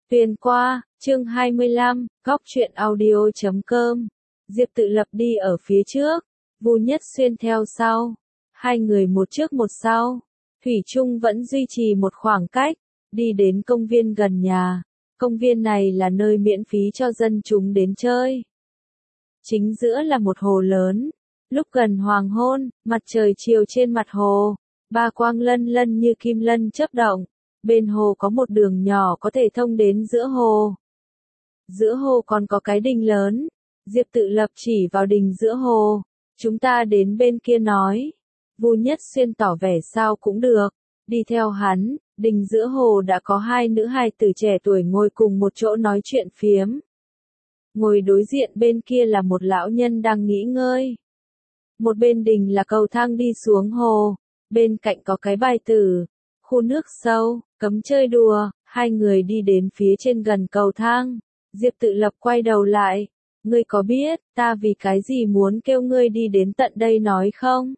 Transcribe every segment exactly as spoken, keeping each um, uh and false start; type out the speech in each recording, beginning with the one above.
Tuyền qua, chương hai mươi lăm, góc truyện audio chấm com. Diệp Tự Lập đi ở phía trước, Vu Nhất Xuyên theo sau. Hai người một trước một sau. Thủy chung vẫn duy trì một khoảng cách, đi đến công viên gần nhà. Công viên này là nơi miễn phí cho dân chúng đến chơi. Chính giữa là một hồ lớn. Lúc gần hoàng hôn, mặt trời chiều trên mặt hồ, ba quang lân lân như kim lân chớp động. Bên hồ có một đường nhỏ có thể thông đến giữa hồ. Giữa hồ còn có cái đình lớn. Diệp Tự Lập chỉ vào đình giữa hồ. Chúng ta đến bên kia nói. Vu Nhất Xuyên tỏ vẻ sao cũng được. Đi theo hắn, đình giữa hồ đã có hai nữ hài tử trẻ tuổi ngồi cùng một chỗ nói chuyện phiếm. Ngồi đối diện bên kia là một lão nhân đang nghỉ ngơi. Một bên đình là cầu thang đi xuống hồ. Bên cạnh có cái bài tử. Khu nước sâu, cấm chơi đùa, hai người đi đến phía trên gần cầu thang. Diệp Tự Lập quay đầu lại. Ngươi có biết, ta vì cái gì muốn kêu ngươi đi đến tận đây nói không?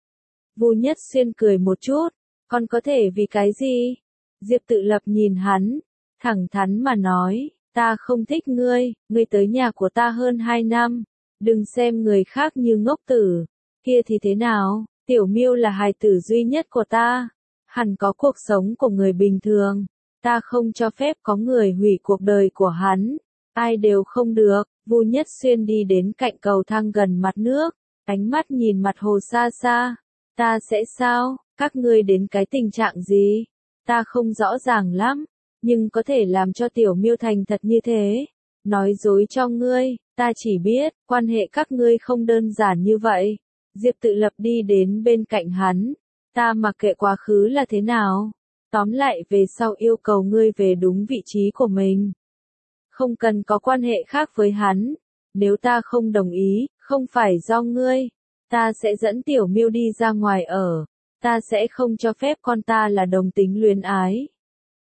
Vu Nhất Xuyên cười một chút. Còn có thể vì cái gì? Diệp Tự Lập nhìn hắn. Thẳng thắn mà nói, ta không thích ngươi, ngươi tới nhà của ta hơn hai năm. Đừng xem người khác như ngốc tử. Kia thì thế nào, Tiểu Miêu là hài tử duy nhất của ta. Hẳn có cuộc sống của người bình thường. Ta không cho phép có người hủy cuộc đời của hắn. Ai đều không được. Vu Nhất Xuyên đi đến cạnh cầu thang gần mặt nước. Ánh mắt nhìn mặt hồ xa xa. Ta sẽ sao? Các ngươi đến cái tình trạng gì? Ta không rõ ràng lắm. Nhưng có thể làm cho Tiểu Miêu thành thật như thế. Nói dối cho ngươi. Ta chỉ biết, quan hệ các ngươi không đơn giản như vậy. Diệp Tự Lập đi đến bên cạnh hắn. Ta mặc kệ quá khứ là thế nào. Tóm lại về sau yêu cầu ngươi về đúng vị trí của mình. Không cần có quan hệ khác với hắn. Nếu ta không đồng ý, không phải do ngươi. Ta sẽ dẫn Tiểu Miêu đi ra ngoài ở. Ta sẽ không cho phép con ta là đồng tính luyến ái.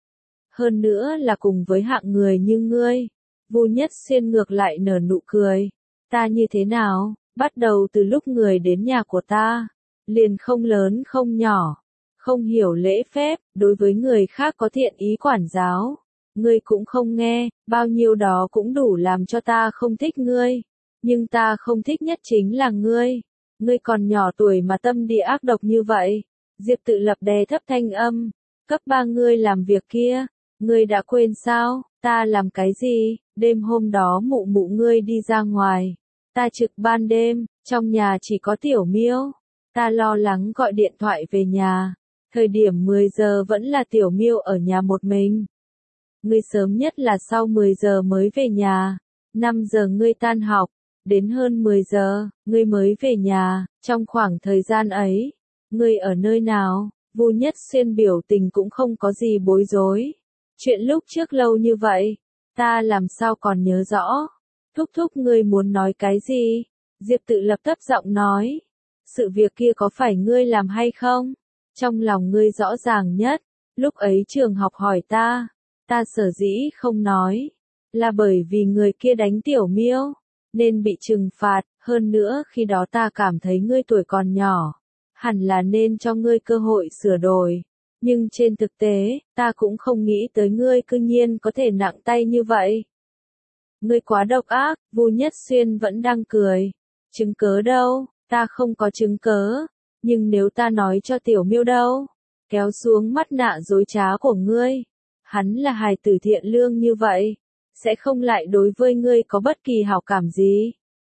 Hơn nữa là cùng với hạng người như ngươi. Vu Nhất Xuyên ngược lại nở nụ cười. Ta như thế nào? Bắt đầu từ lúc người đến nhà của ta. Liền không lớn không nhỏ, không hiểu lễ phép, đối với người khác có thiện ý quản giáo. Ngươi cũng không nghe, bao nhiêu đó cũng đủ làm cho ta không thích ngươi. Nhưng ta không thích nhất chính là ngươi. Ngươi còn nhỏ tuổi mà tâm địa ác độc như vậy. Diệp Tự Lập đè thấp thanh âm. Cấp ba ngươi làm việc kia. Ngươi đã quên sao, ta làm cái gì? Đêm hôm đó mụ mụ ngươi đi ra ngoài. Ta trực ban đêm, trong nhà chỉ có Tiểu Miêu. Ta lo lắng gọi điện thoại về nhà. Thời điểm mười giờ vẫn là Tiểu Miêu ở nhà một mình. Ngươi sớm nhất là sau mười giờ mới về nhà. năm giờ ngươi tan học. Đến hơn mười giờ, ngươi mới về nhà. Trong khoảng thời gian ấy, ngươi ở nơi nào? Vu Nhất Xuyên biểu tình cũng không có gì bối rối. Chuyện lúc trước lâu như vậy, ta làm sao còn nhớ rõ. Thúc thúc ngươi muốn nói cái gì? Diệp Tự Lập thấp giọng nói. Sự việc kia có phải ngươi làm hay không? Trong lòng ngươi rõ ràng nhất. Lúc ấy trường học hỏi ta. Ta sở dĩ không nói. Là bởi vì người kia đánh Tiểu Miêu. Nên bị trừng phạt. Hơn nữa khi đó ta cảm thấy ngươi tuổi còn nhỏ. Hẳn là nên cho ngươi cơ hội sửa đổi. Nhưng trên thực tế, ta cũng không nghĩ tới ngươi cư nhiên có thể nặng tay như vậy. Ngươi quá độc ác. Vu Nhất Xuyên vẫn đang cười. Chứng cớ đâu? Ta không có chứng cớ, nhưng nếu ta nói cho Tiểu Miêu đâu, kéo xuống mắt nạ dối trá của ngươi, hắn là hài tử thiện lương như vậy, sẽ không lại đối với ngươi có bất kỳ hảo cảm gì.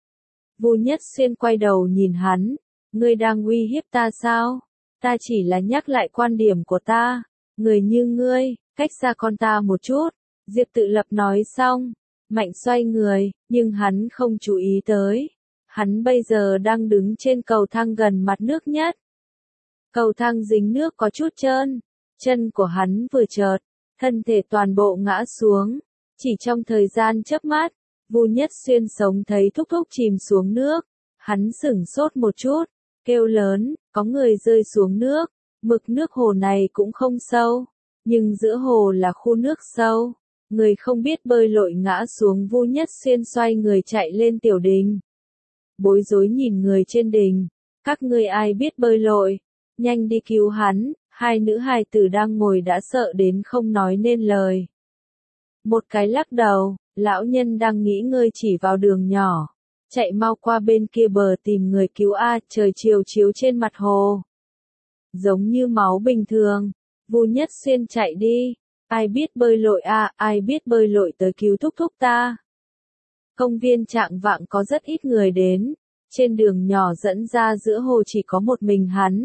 Vu Nhất Xuyên quay đầu nhìn hắn, ngươi đang uy hiếp ta sao? Ta chỉ là nhắc lại quan điểm của ta, người như ngươi, cách xa con ta một chút. Diệp Tự Lập nói xong, mạnh xoay người, nhưng hắn không chú ý tới. Hắn bây giờ đang đứng trên cầu thang gần mặt nước nhất. Cầu thang dính nước có chút trơn. Chân của hắn vừa chợt, thân thể toàn bộ ngã xuống. Chỉ trong thời gian chớp mắt, Vu Nhất Xuyên sống thấy thúc thúc chìm xuống nước. Hắn sửng sốt một chút, kêu lớn, có người rơi xuống nước. Mực nước hồ này cũng không sâu, nhưng giữa hồ là khu nước sâu. Người không biết bơi lội ngã xuống. Vu Nhất Xuyên xoay người chạy lên tiểu đình. Bối rối nhìn người trên đình. Các ngươi ai biết bơi lội? Nhanh đi cứu hắn. Hai nữ hài tử đang ngồi đã sợ đến không nói nên lời. Một cái lắc đầu, lão nhân đang nghỉ ngơi chỉ vào đường nhỏ. Chạy mau qua bên kia bờ tìm người cứu a, trời chiều chiếu trên mặt hồ. Giống như máu bình thường. Vu Nhất Xuyên chạy đi. Ai biết bơi lội a, ai biết bơi lội tới cứu thúc thúc ta. Công viên Trạng Vạng có rất ít người đến. Trên đường nhỏ dẫn ra giữa hồ chỉ có một mình hắn.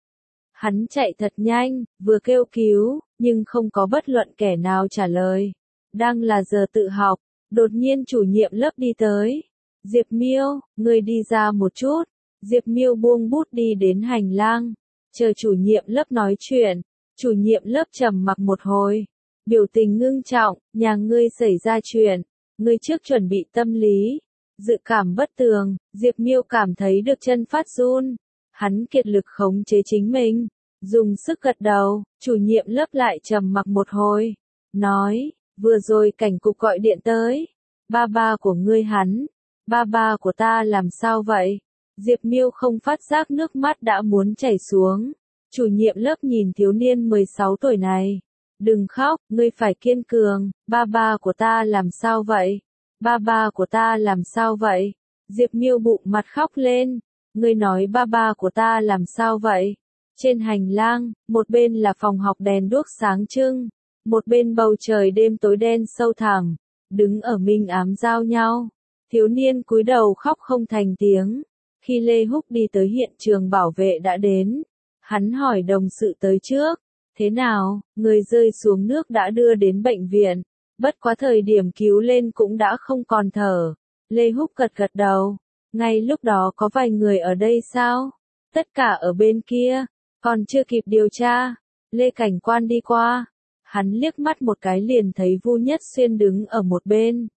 Hắn chạy thật nhanh, vừa kêu cứu, nhưng không có bất luận kẻ nào trả lời. Đang là giờ tự học, đột nhiên chủ nhiệm lớp đi tới. Diệp Miêu, ngươi đi ra một chút. Diệp Miêu buông bút đi đến hành lang, chờ chủ nhiệm lớp nói chuyện. Chủ nhiệm lớp trầm mặc một hồi, biểu tình ngưng trọng, nhà ngươi xảy ra chuyện, ngươi trước chuẩn bị tâm lý. Dự cảm bất tường, Diệp Miêu cảm thấy được chân phát run. Hắn kiệt lực khống chế chính mình, dùng sức gật đầu. Chủ nhiệm lớp lại trầm mặc một hồi, nói, vừa rồi cảnh cục gọi điện tới. Ba ba của ngươi hắn, ba ba của ta làm sao vậy? Diệp Miêu không phát giác nước mắt đã muốn chảy xuống. Chủ nhiệm lớp nhìn thiếu niên mười sáu tuổi này. Đừng khóc, ngươi phải kiên cường, ba ba của ta làm sao vậy? Ba ba của ta làm sao vậy? Diệp Miêu bụng mặt khóc lên. Ngươi nói ba ba của ta làm sao vậy? Trên hành lang, một bên là phòng học đèn đuốc sáng trưng, một bên bầu trời đêm tối đen sâu thẳm, đứng ở minh ám giao nhau. Thiếu niên cúi đầu khóc không thành tiếng. Khi Lê Húc đi tới hiện trường bảo vệ đã đến. Hắn hỏi đồng sự tới trước. Thế nào, người rơi xuống nước đã đưa đến bệnh viện. Bất quá thời điểm cứu lên cũng đã không còn thở. Lê Húc gật gật đầu. Ngay lúc đó có vài người ở đây sao? Tất cả ở bên kia. Còn chưa kịp điều tra. Lê cảnh quan đi qua. Hắn liếc mắt một cái liền thấy Vu Nhất Xuyên đứng ở một bên.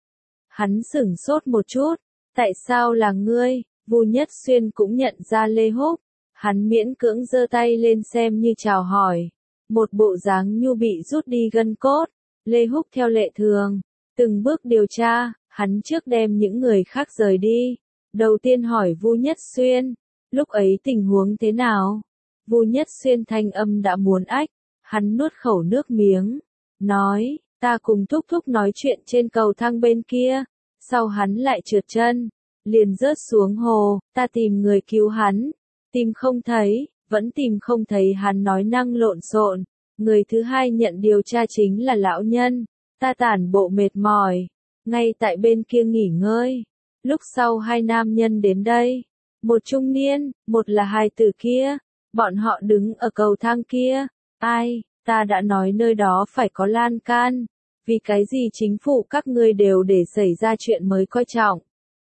Hắn sửng sốt một chút. Tại sao là ngươi? Vu Nhất Xuyên cũng nhận ra Lê Húc. Hắn miễn cưỡng giơ tay lên xem như chào hỏi. Một bộ dáng nhu bị rút đi gân cốt. Lê Húc theo lệ thường, từng bước điều tra, hắn trước đem những người khác rời đi. Đầu tiên hỏi Vu Nhất Xuyên, lúc ấy tình huống thế nào? Vu Nhất Xuyên thanh âm đã muốn ách, hắn nuốt khẩu nước miếng, nói, ta cùng thúc thúc nói chuyện trên cầu thang bên kia, sau hắn lại trượt chân, liền rớt xuống hồ, ta tìm người cứu hắn, tìm không thấy, vẫn tìm không thấy, hắn nói năng lộn xộn. Người thứ hai nhận điều tra chính là lão nhân, ta tản bộ mệt mỏi, ngay tại bên kia nghỉ ngơi. Lúc sau hai nam nhân đến đây, một trung niên, một là hai tử kia, bọn họ đứng ở cầu thang kia. Ai, ta đã nói nơi đó phải có lan can, vì cái gì chính phủ các ngươi đều để xảy ra chuyện mới coi trọng.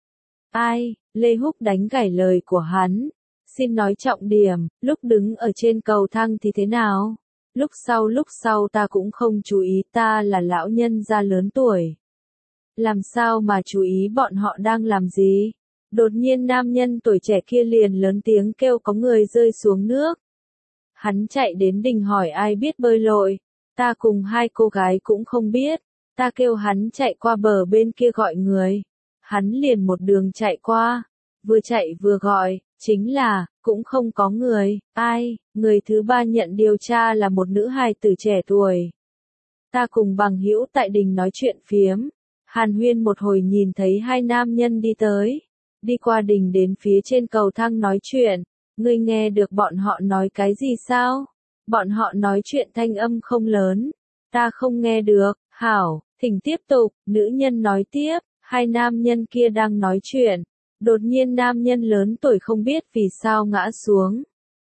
Ai, Lê Húc đánh gãy lời của hắn, xin nói trọng điểm, lúc đứng ở trên cầu thang thì thế nào? Lúc sau lúc sau ta cũng không chú ý, ta là lão nhân gia lớn tuổi. Làm sao mà chú ý bọn họ đang làm gì? Đột nhiên nam nhân tuổi trẻ kia liền lớn tiếng kêu có người rơi xuống nước. Hắn chạy đến đình hỏi ai biết bơi lội. Ta cùng hai cô gái cũng không biết. Ta kêu hắn chạy qua bờ bên kia gọi người. Hắn liền một đường chạy qua. Vừa chạy vừa gọi, chính là, cũng không có người. Ai, người thứ ba nhận điều tra là một nữ hài tử trẻ tuổi. Ta cùng bằng hữu tại đình nói chuyện phiếm. Hàn huyên một hồi nhìn thấy hai nam nhân đi tới. Đi qua đình đến phía trên cầu thang nói chuyện. Ngươi nghe được bọn họ nói cái gì sao? Bọn họ nói chuyện thanh âm không lớn. Ta không nghe được. Hảo, thỉnh tiếp tục. Nữ nhân nói tiếp. Hai nam nhân kia đang nói chuyện. Đột nhiên nam nhân lớn tuổi không biết vì sao ngã xuống.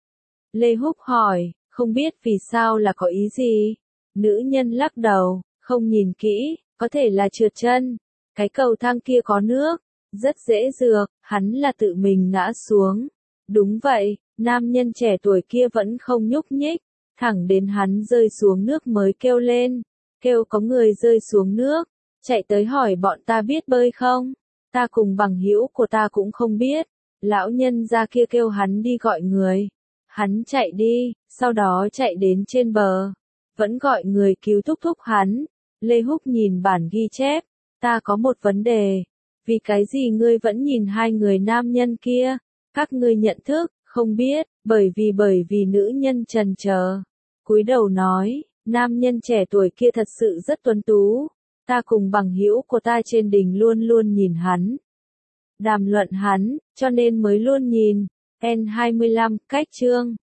Lê Húc hỏi, không biết vì sao là có ý gì? Nữ nhân lắc đầu, không nhìn kỹ, có thể là trượt chân. Cái cầu thang kia có nước, rất dễ dược, hắn là tự mình ngã xuống. Đúng vậy, nam nhân trẻ tuổi kia vẫn không nhúc nhích, thẳng đến hắn rơi xuống nước mới kêu lên, kêu có người rơi xuống nước, chạy tới hỏi bọn ta biết bơi không? Ta cùng bằng hữu của ta cũng không biết. Lão nhân gia kia kêu hắn đi gọi người. Hắn chạy đi, sau đó chạy đến trên bờ. Vẫn gọi người cứu thúc thúc hắn. Lê Húc nhìn bản ghi chép. Ta có một vấn đề. Vì cái gì ngươi vẫn nhìn hai người nam nhân kia? Các ngươi nhận thức, không biết, bởi vì bởi vì nữ nhân trần chờ. Cúi đầu nói, nam nhân trẻ tuổi kia thật sự rất tuấn tú. Ta cùng bằng hữu của ta trên đỉnh luôn luôn nhìn hắn. Đàm luận hắn, cho nên mới luôn nhìn. N hai mươi lăm, cách chương.